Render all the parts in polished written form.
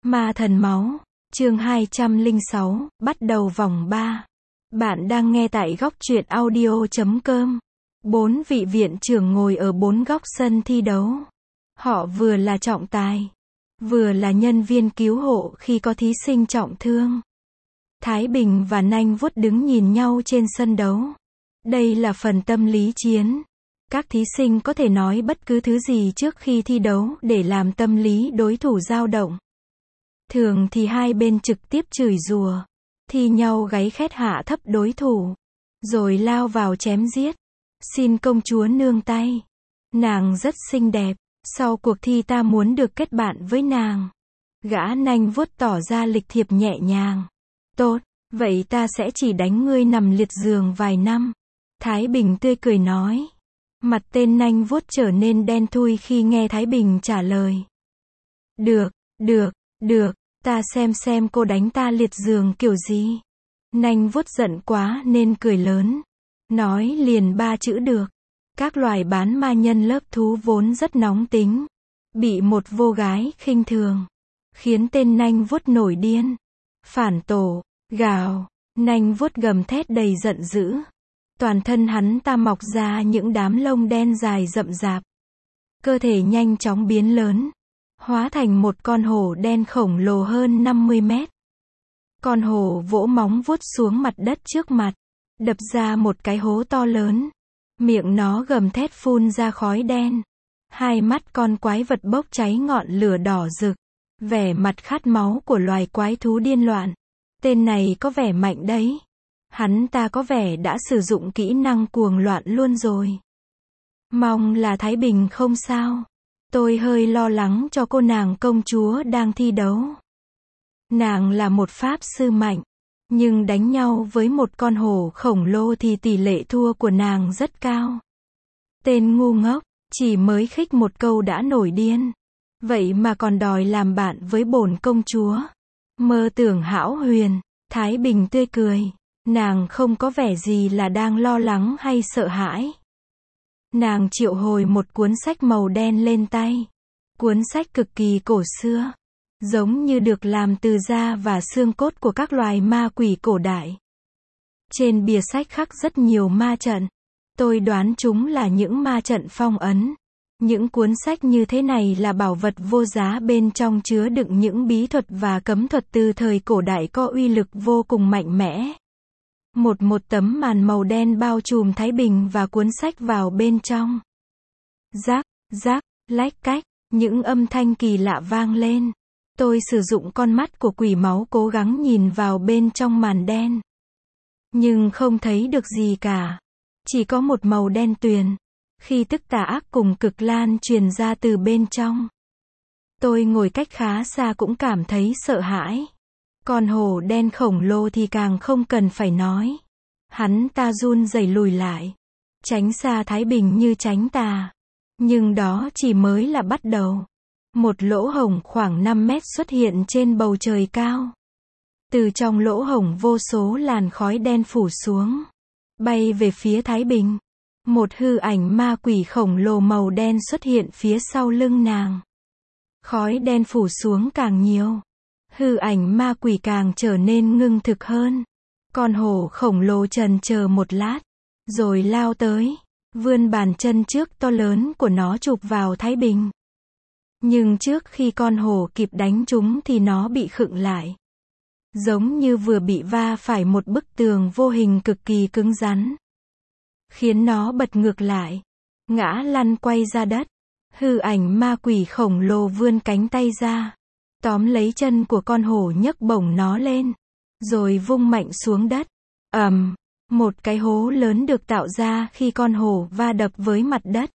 Ma thần máu, chương 206, bắt đầu vòng 3. Bạn đang nghe tại góc truyện audio.com. 4 vị viện trưởng ngồi ở 4 góc sân thi đấu. Họ vừa là trọng tài, vừa là nhân viên cứu hộ khi có thí sinh trọng thương. Thái Bình và Nanh Vuốt đứng nhìn nhau trên sân đấu. Đây là phần tâm lý chiến. Các thí sinh có thể nói bất cứ thứ gì trước khi thi đấu để làm tâm lý đối thủ dao động. Thường thì hai bên trực tiếp chửi rủa, thi nhau gáy khét hạ thấp đối thủ, rồi lao vào chém giết. Xin công chúa nương tay. Nàng rất xinh đẹp, sau cuộc thi ta muốn được kết bạn với nàng. Gã Nanh Vuốt tỏ ra lịch thiệp nhẹ nhàng. Tốt, vậy ta sẽ chỉ đánh ngươi nằm liệt giường vài năm. Thái Bình tươi cười nói. Mặt tên Nanh Vuốt trở nên đen thui khi nghe Thái Bình trả lời. Được, ta xem cô đánh ta liệt giường kiểu gì. Nanh Vuốt giận quá nên cười lớn. Nói liền 3 chữ được. Các loài bán ma nhân lớp thú vốn rất nóng tính. Bị một vô gái khinh thường, khiến tên Nanh Vuốt nổi điên. Phản tổ, gào, Nanh Vuốt gầm thét đầy giận dữ. Toàn thân hắn ta mọc ra những đám lông đen dài rậm rạp. Cơ thể nhanh chóng biến lớn, hóa thành một con hổ đen khổng lồ hơn 50 mét. Con hổ vỗ móng vuốt xuống mặt đất trước mặt, đập ra một cái hố to lớn. Miệng nó gầm thét phun ra khói đen. Hai mắt con quái vật bốc cháy ngọn lửa đỏ rực. Vẻ mặt khát máu của loài quái thú điên loạn. Tên này có vẻ mạnh đấy. Hắn ta có vẻ đã sử dụng kỹ năng cuồng loạn luôn rồi. Mong là Thái Bình không sao. Tôi hơi lo lắng cho cô nàng công chúa đang thi đấu. Nàng là một pháp sư mạnh, nhưng đánh nhau với một con hổ khổng lồ thì tỷ lệ thua của nàng rất cao. Tên ngu ngốc, chỉ mới khích một câu đã nổi điên. Vậy mà còn đòi làm bạn với bổn công chúa. Mơ tưởng hão huyền. Thái Bình tươi cười. Nàng không có vẻ gì là đang lo lắng hay sợ hãi. Nàng triệu hồi một cuốn sách màu đen lên tay. Cuốn sách cực kỳ cổ xưa, giống như được làm từ da và xương cốt của các loài ma quỷ cổ đại. Trên bìa sách khắc rất nhiều ma trận. Tôi đoán chúng là những ma trận phong ấn. Những cuốn sách như thế này là bảo vật vô giá, bên trong chứa đựng những bí thuật và cấm thuật từ thời cổ đại có uy lực vô cùng mạnh mẽ. Một tấm màn màu đen bao trùm Thái Bình và cuốn sách vào bên trong. Rác, lách cách, những âm thanh kỳ lạ vang lên. Tôi sử dụng con mắt của quỷ máu cố gắng nhìn vào bên trong màn đen. Nhưng không thấy được gì cả. Chỉ có một màu đen tuyền. Khi tức tà ác cùng cực lan truyền ra từ bên trong. Tôi ngồi cách khá xa cũng cảm thấy sợ hãi. Con hổ đen khổng lồ thì càng không cần phải nói. Hắn ta run rẩy lùi lại, tránh xa Thái Bình như tránh tà. Nhưng đó chỉ mới là bắt đầu. Một lỗ hổng khoảng 5 mét xuất hiện trên bầu trời cao. Từ trong lỗ hổng vô số làn khói đen phủ xuống, bay về phía Thái Bình. Một hư ảnh ma quỷ khổng lồ màu đen xuất hiện phía sau lưng nàng. Khói đen phủ xuống càng nhiều, hư ảnh ma quỷ càng trở nên ngưng thực hơn. Con hổ khổng lồ chần chờ một lát, rồi lao tới, vươn bàn chân trước to lớn của nó chụp vào Thái Bình. Nhưng trước khi con hổ kịp đánh chúng thì nó bị khựng lại. Giống như vừa bị va phải một bức tường vô hình cực kỳ cứng rắn. Khiến nó bật ngược lại, ngã lăn quay ra đất. Hư ảnh ma quỷ khổng lồ vươn cánh tay ra, tóm lấy chân của con hổ nhấc bổng nó lên, rồi vung mạnh xuống đất. Một cái hố lớn được tạo ra khi con hổ va đập với mặt đất.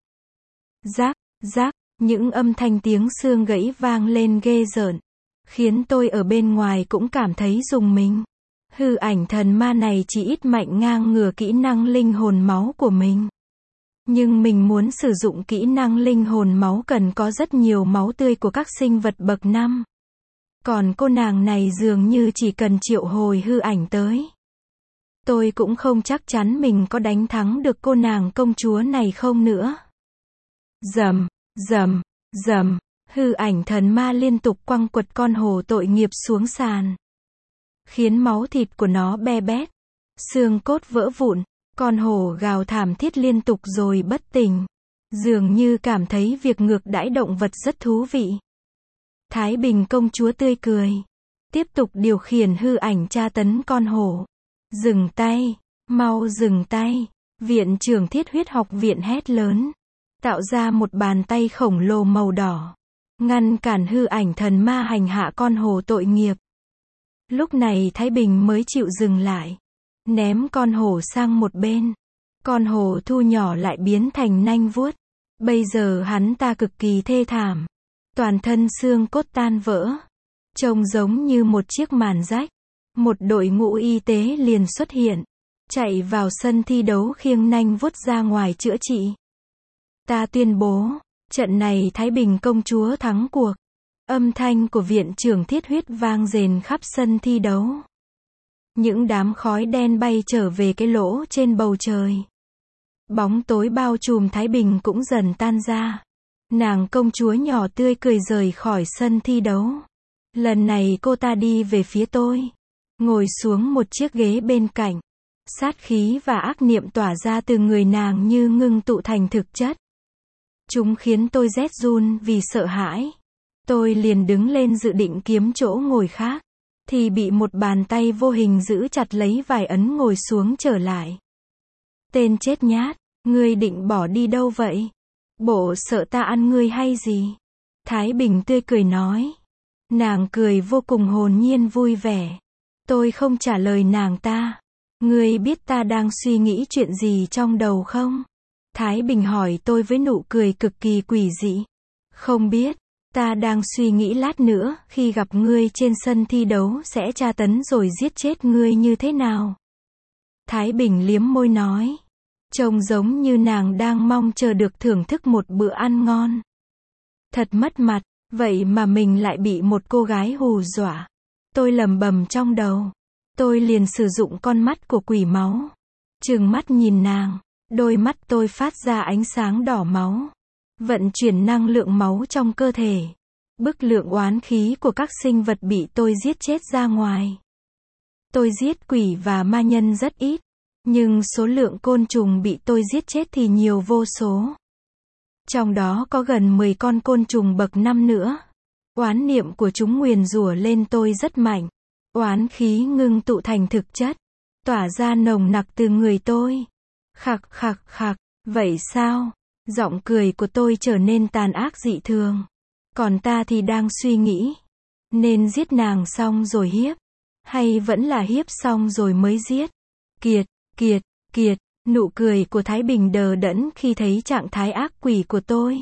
Rác, những âm thanh tiếng xương gãy vang lên ghê rợn, khiến tôi ở bên ngoài cũng cảm thấy rùng mình. Hư ảnh thần ma này chỉ ít mạnh ngang ngửa kỹ năng linh hồn máu của mình. Nhưng mình muốn sử dụng kỹ năng linh hồn máu cần có rất nhiều máu tươi của các sinh vật bậc 5. Còn cô nàng này dường như chỉ cần triệu hồi hư ảnh tới. Tôi cũng không chắc chắn mình có đánh thắng được cô nàng công chúa này không nữa. Rầm, Hư ảnh thần ma liên tục quăng quật con hổ tội nghiệp xuống sàn, khiến máu thịt của nó be bét, xương cốt vỡ vụn, con hổ gào thảm thiết liên tục rồi bất tỉnh, dường như cảm thấy việc ngược đãi động vật rất thú vị. Thái Bình công chúa tươi cười, tiếp tục điều khiển hư ảnh tra tấn con hổ. Dừng tay, mau dừng tay, viện trưởng Thiết Huyết học viện hét lớn, tạo ra một bàn tay khổng lồ màu đỏ, ngăn cản hư ảnh thần ma hành hạ con hổ tội nghiệp. Lúc này Thái Bình mới chịu dừng lại, ném con hổ sang một bên. Con hổ thu nhỏ lại biến thành nanh vuốt. Bây giờ hắn ta cực kỳ thê thảm, toàn thân xương cốt tan vỡ, trông giống như một chiếc màn rách. Một đội ngũ y tế liền xuất hiện, chạy vào sân thi đấu khiêng nanh vuốt ra ngoài chữa trị. Ta tuyên bố, trận này Thái Bình công chúa thắng cuộc. Âm thanh của viện trưởng Thiết Huyết vang rền khắp sân thi đấu. Những đám khói đen bay trở về cái lỗ trên bầu trời. Bóng tối bao trùm Thái Bình cũng dần tan ra. Nàng công chúa nhỏ tươi cười rời khỏi sân thi đấu. Lần này cô ta đi về phía tôi, ngồi xuống một chiếc ghế bên cạnh. Sát khí và ác niệm tỏa ra từ người nàng như ngưng tụ thành thực chất. Chúng khiến tôi rét run vì sợ hãi. Tôi liền đứng lên dự định kiếm chỗ ngồi khác, thì bị một bàn tay vô hình giữ chặt lấy vài ấn ngồi xuống trở lại. Tên chết nhát, ngươi định bỏ đi đâu vậy? Bộ sợ ta ăn ngươi hay gì? Thái Bình tươi cười nói. Nàng cười vô cùng hồn nhiên vui vẻ. Tôi không trả lời nàng ta. Ngươi biết ta đang suy nghĩ chuyện gì trong đầu không? Thái Bình hỏi tôi với nụ cười cực kỳ quỷ dị. Không biết, ta đang suy nghĩ lát nữa, khi gặp ngươi trên sân thi đấu sẽ tra tấn rồi giết chết ngươi như thế nào. Thái Bình liếm môi nói. Trông giống như nàng đang mong chờ được thưởng thức một bữa ăn ngon. Thật mất mặt, vậy mà mình lại bị một cô gái hù dọa. Tôi lẩm bẩm trong đầu. Tôi liền sử dụng con mắt của quỷ máu, trừng mắt nhìn nàng. Đôi mắt tôi phát ra ánh sáng đỏ máu, vận chuyển năng lượng máu trong cơ thể, bức lượng oán khí của các sinh vật bị tôi giết chết ra ngoài. Tôi giết quỷ và ma nhân rất ít, nhưng số lượng côn trùng bị tôi giết chết thì nhiều vô số. Trong đó có gần 10 con côn trùng bậc 5 nữa. Oán niệm của chúng nguyền rủa lên tôi rất mạnh. Oán khí ngưng tụ thành thực chất, tỏa ra nồng nặc từ người tôi. Khặc khặc khặc, vậy sao? Giọng cười của tôi trở nên tàn ác dị thường. Còn ta thì đang suy nghĩ, nên giết nàng xong rồi hiếp, hay vẫn là hiếp xong rồi mới giết? Kiệt, kiệt, kiệt, nụ cười của Thái Bình đờ đẫn khi thấy trạng thái ác quỷ của tôi.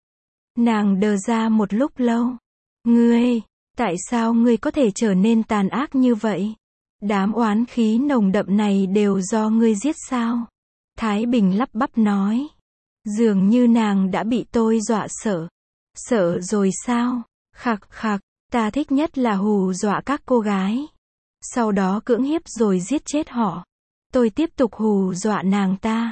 Nàng đờ ra một lúc lâu. Ngươi, tại sao ngươi có thể trở nên tàn ác như vậy? Đám oán khí nồng đậm này đều do ngươi giết sao? Thái Bình lắp bắp nói. Dường như nàng đã bị tôi dọa sợ. Sợ rồi sao? Khặc khặc, ta thích nhất là hù dọa các cô gái, sau đó cưỡng hiếp rồi giết chết họ. Tôi tiếp tục hù dọa nàng ta.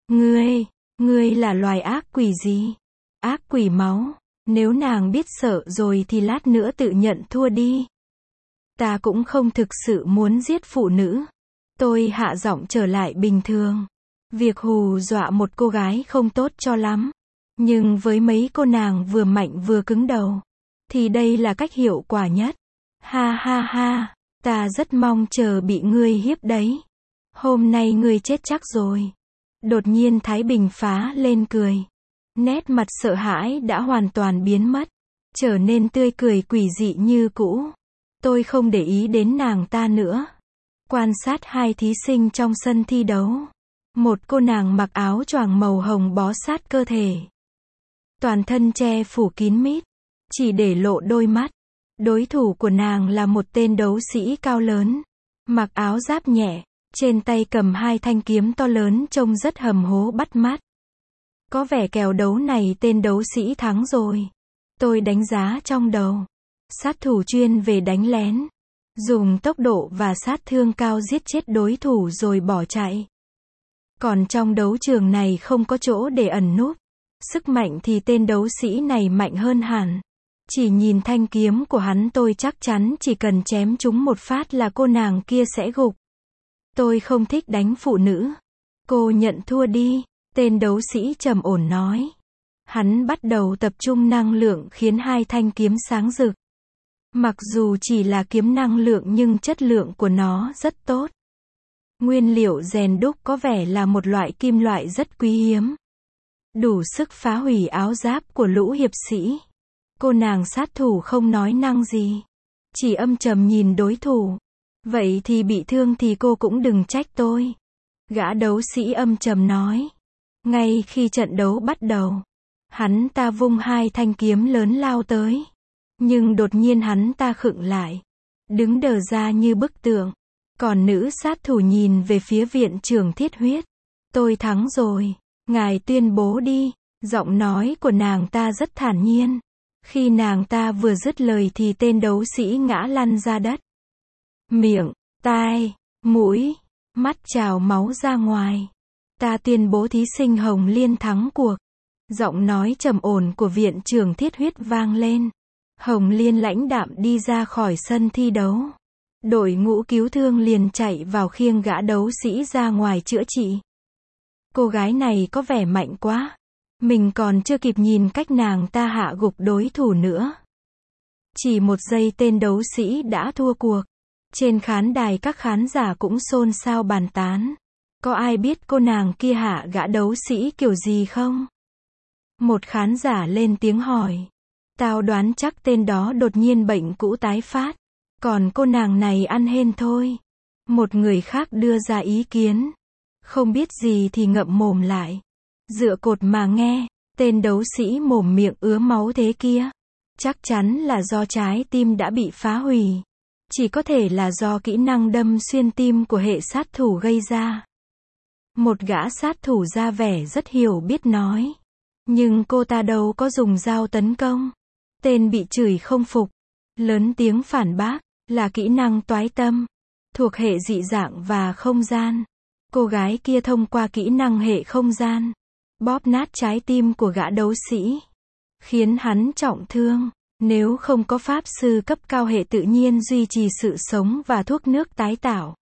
Ngươi là loài ác quỷ gì? Ác quỷ máu. Nếu nàng biết sợ rồi thì lát nữa tự nhận thua đi. Ta cũng không thực sự muốn giết phụ nữ. Tôi hạ giọng trở lại bình thường. Việc hù dọa một cô gái không tốt cho lắm. Nhưng với mấy cô nàng vừa mạnh vừa cứng đầu, thì đây là cách hiệu quả nhất. Ha ha ha, ta rất mong chờ bị ngươi hiếp đấy. Hôm nay ngươi chết chắc rồi. Đột nhiên Thái Bình phá lên cười. Nét mặt sợ hãi đã hoàn toàn biến mất, trở nên tươi cười quỷ dị như cũ. Tôi không để ý đến nàng ta nữa. Quan sát hai thí sinh trong sân thi đấu. Một cô nàng mặc áo choàng màu hồng bó sát cơ thể, toàn thân che phủ kín mít, chỉ để lộ đôi mắt. Đối thủ của nàng là một tên đấu sĩ cao lớn, mặc áo giáp nhẹ, trên tay cầm hai thanh kiếm to lớn trông rất hầm hố bắt mắt. Có vẻ kèo đấu này tên đấu sĩ thắng rồi. Tôi đánh giá trong đầu. Sát thủ chuyên về đánh lén, dùng tốc độ và sát thương cao giết chết đối thủ rồi bỏ chạy. Còn trong đấu trường này không có chỗ để ẩn núp. Sức mạnh thì tên đấu sĩ này mạnh hơn hẳn. Chỉ nhìn thanh kiếm của hắn tôi chắc chắn chỉ cần chém trúng một phát là cô nàng kia sẽ gục. Tôi không thích đánh phụ nữ. Cô nhận thua đi, tên đấu sĩ trầm ổn nói. Hắn bắt đầu tập trung năng lượng khiến hai thanh kiếm sáng rực. Mặc dù chỉ là kiếm năng lượng nhưng chất lượng của nó rất tốt. Nguyên liệu rèn đúc có vẻ là một loại kim loại rất quý hiếm. Đủ sức phá hủy áo giáp của lũ hiệp sĩ. Cô nàng sát thủ không nói năng gì. Chỉ âm trầm nhìn đối thủ. Vậy thì bị thương thì cô cũng đừng trách tôi. Gã đấu sĩ âm trầm nói. Ngay khi trận đấu bắt đầu, hắn ta vung hai thanh kiếm lớn lao tới. Nhưng đột nhiên hắn ta khựng lại. Đứng đờ ra như bức tượng. Còn nữ sát thủ nhìn về phía viện trưởng Thiết Huyết. Tôi thắng rồi. Ngài tuyên bố đi. Giọng nói của nàng ta rất thản nhiên. Khi nàng ta vừa dứt lời thì tên đấu sĩ ngã lăn ra đất. Miệng, tai, mũi, mắt trào máu ra ngoài. Ta tuyên bố thí sinh Hồng Liên thắng cuộc. Giọng nói trầm ổn của viện trưởng Thiết Huyết vang lên. Hồng Liên lãnh đạm đi ra khỏi sân thi đấu. Đội ngũ cứu thương liền chạy vào khiêng gã đấu sĩ ra ngoài chữa trị. Cô gái này có vẻ mạnh quá. Mình còn chưa kịp nhìn cách nàng ta hạ gục đối thủ nữa. Chỉ một giây tên đấu sĩ đã thua cuộc. Trên khán đài các khán giả cũng xôn xao bàn tán. Có ai biết cô nàng kia hạ gã đấu sĩ kiểu gì không? Một khán giả lên tiếng hỏi. Tao đoán chắc tên đó đột nhiên bệnh cũ tái phát. Còn cô nàng này ăn hên thôi. Một người khác đưa ra ý kiến. Không biết gì thì ngậm mồm lại. Dựa cột mà nghe, tên đấu sĩ mồm miệng ứa máu thế kia. Chắc chắn là do trái tim đã bị phá hủy. Chỉ có thể là do kỹ năng đâm xuyên tim của hệ sát thủ gây ra. Một gã sát thủ ra vẻ rất hiểu biết nói. Nhưng cô ta đâu có dùng dao tấn công. Tên bị chửi không phục. Lớn tiếng phản bác, là kỹ năng toái tâm. Thuộc hệ dị dạng và không gian. Cô gái kia thông qua kỹ năng hệ không gian. Bóp nát trái tim của gã đấu sĩ. Khiến hắn trọng thương. Nếu không có pháp sư cấp cao hệ tự nhiên duy trì sự sống và thuốc nước tái tạo.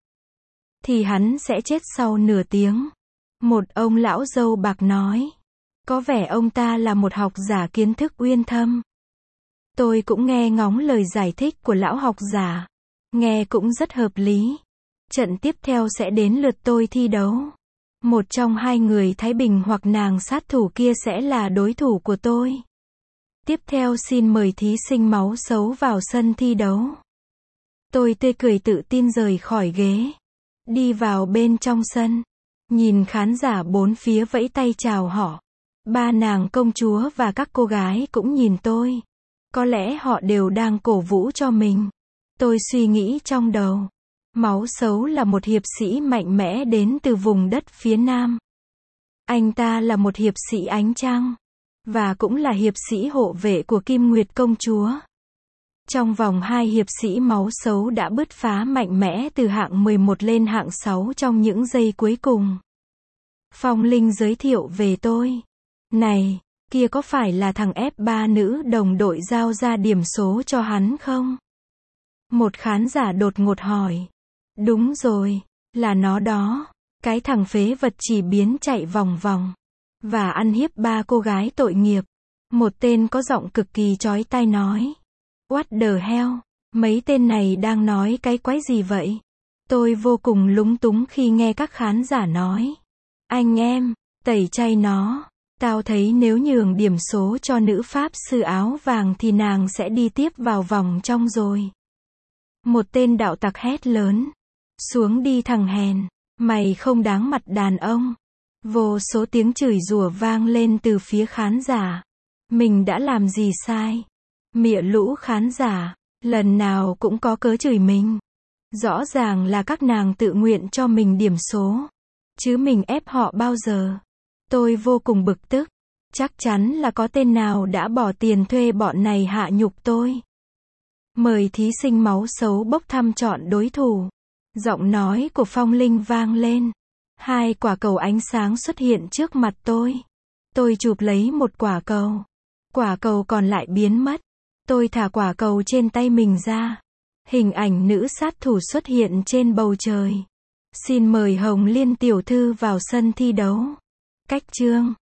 Thì hắn sẽ chết sau nửa tiếng. Một ông lão râu bạc nói. Có vẻ ông ta là một học giả kiến thức uyên thâm. Tôi cũng nghe ngóng lời giải thích của lão học giả. Nghe cũng rất hợp lý. Trận tiếp theo sẽ đến lượt tôi thi đấu. Một trong hai người Thái Bình hoặc nàng sát thủ kia sẽ là đối thủ của tôi. Tiếp theo xin mời thí sinh máu xấu vào sân thi đấu. Tôi tươi cười tự tin rời khỏi ghế. Đi vào bên trong sân. Nhìn khán giả bốn phía vẫy tay chào họ. Ba nàng công chúa và các cô gái cũng nhìn tôi. Có lẽ họ đều đang cổ vũ cho mình. Tôi suy nghĩ trong đầu. Máu xấu là một hiệp sĩ mạnh mẽ đến từ vùng đất phía Nam. Anh ta là một hiệp sĩ ánh trăng. Và cũng là hiệp sĩ hộ vệ của Kim Nguyệt công chúa. Trong vòng 2 hiệp sĩ máu xấu đã bứt phá mạnh mẽ từ hạng 11 lên hạng 6 trong những giây cuối cùng. Phong Linh giới thiệu về tôi. Này, kia có phải là thằng F3 nữ đồng đội giao ra điểm số cho hắn không? Một khán giả đột ngột hỏi. Đúng rồi, là nó đó. Cái thằng phế vật chỉ biến chạy vòng vòng. Và ăn hiếp 3 cô gái tội nghiệp. Một tên có giọng cực kỳ chói tai nói. What the hell? Mấy tên này đang nói cái quái gì vậy? Tôi vô cùng lúng túng khi nghe các khán giả nói. Anh em, tẩy chay nó. Tao thấy nếu nhường điểm số cho nữ pháp sư áo vàng thì nàng sẽ đi tiếp vào vòng trong rồi. Một tên đạo tặc hét lớn. Xuống đi thằng hèn. Mày không đáng mặt đàn ông. Vô số tiếng chửi rủa vang lên từ phía khán giả. Mình đã làm gì sai? Mịa lũ khán giả, lần nào cũng có cớ chửi mình. Rõ ràng là các nàng tự nguyện cho mình điểm số. Chứ mình ép họ bao giờ. Tôi vô cùng bực tức. Chắc chắn là có tên nào đã bỏ tiền thuê bọn này hạ nhục tôi. Mời thí sinh máu xấu bốc thăm chọn đối thủ. Giọng nói của Phong Linh vang lên. 2 quả cầu ánh sáng xuất hiện trước mặt tôi. Tôi chụp lấy một quả cầu. Quả cầu còn lại biến mất. Tôi thả quả cầu trên tay mình ra. Hình ảnh nữ sát thủ xuất hiện trên bầu trời. Xin mời Hồng Liên tiểu thư vào sân thi đấu. Cách chương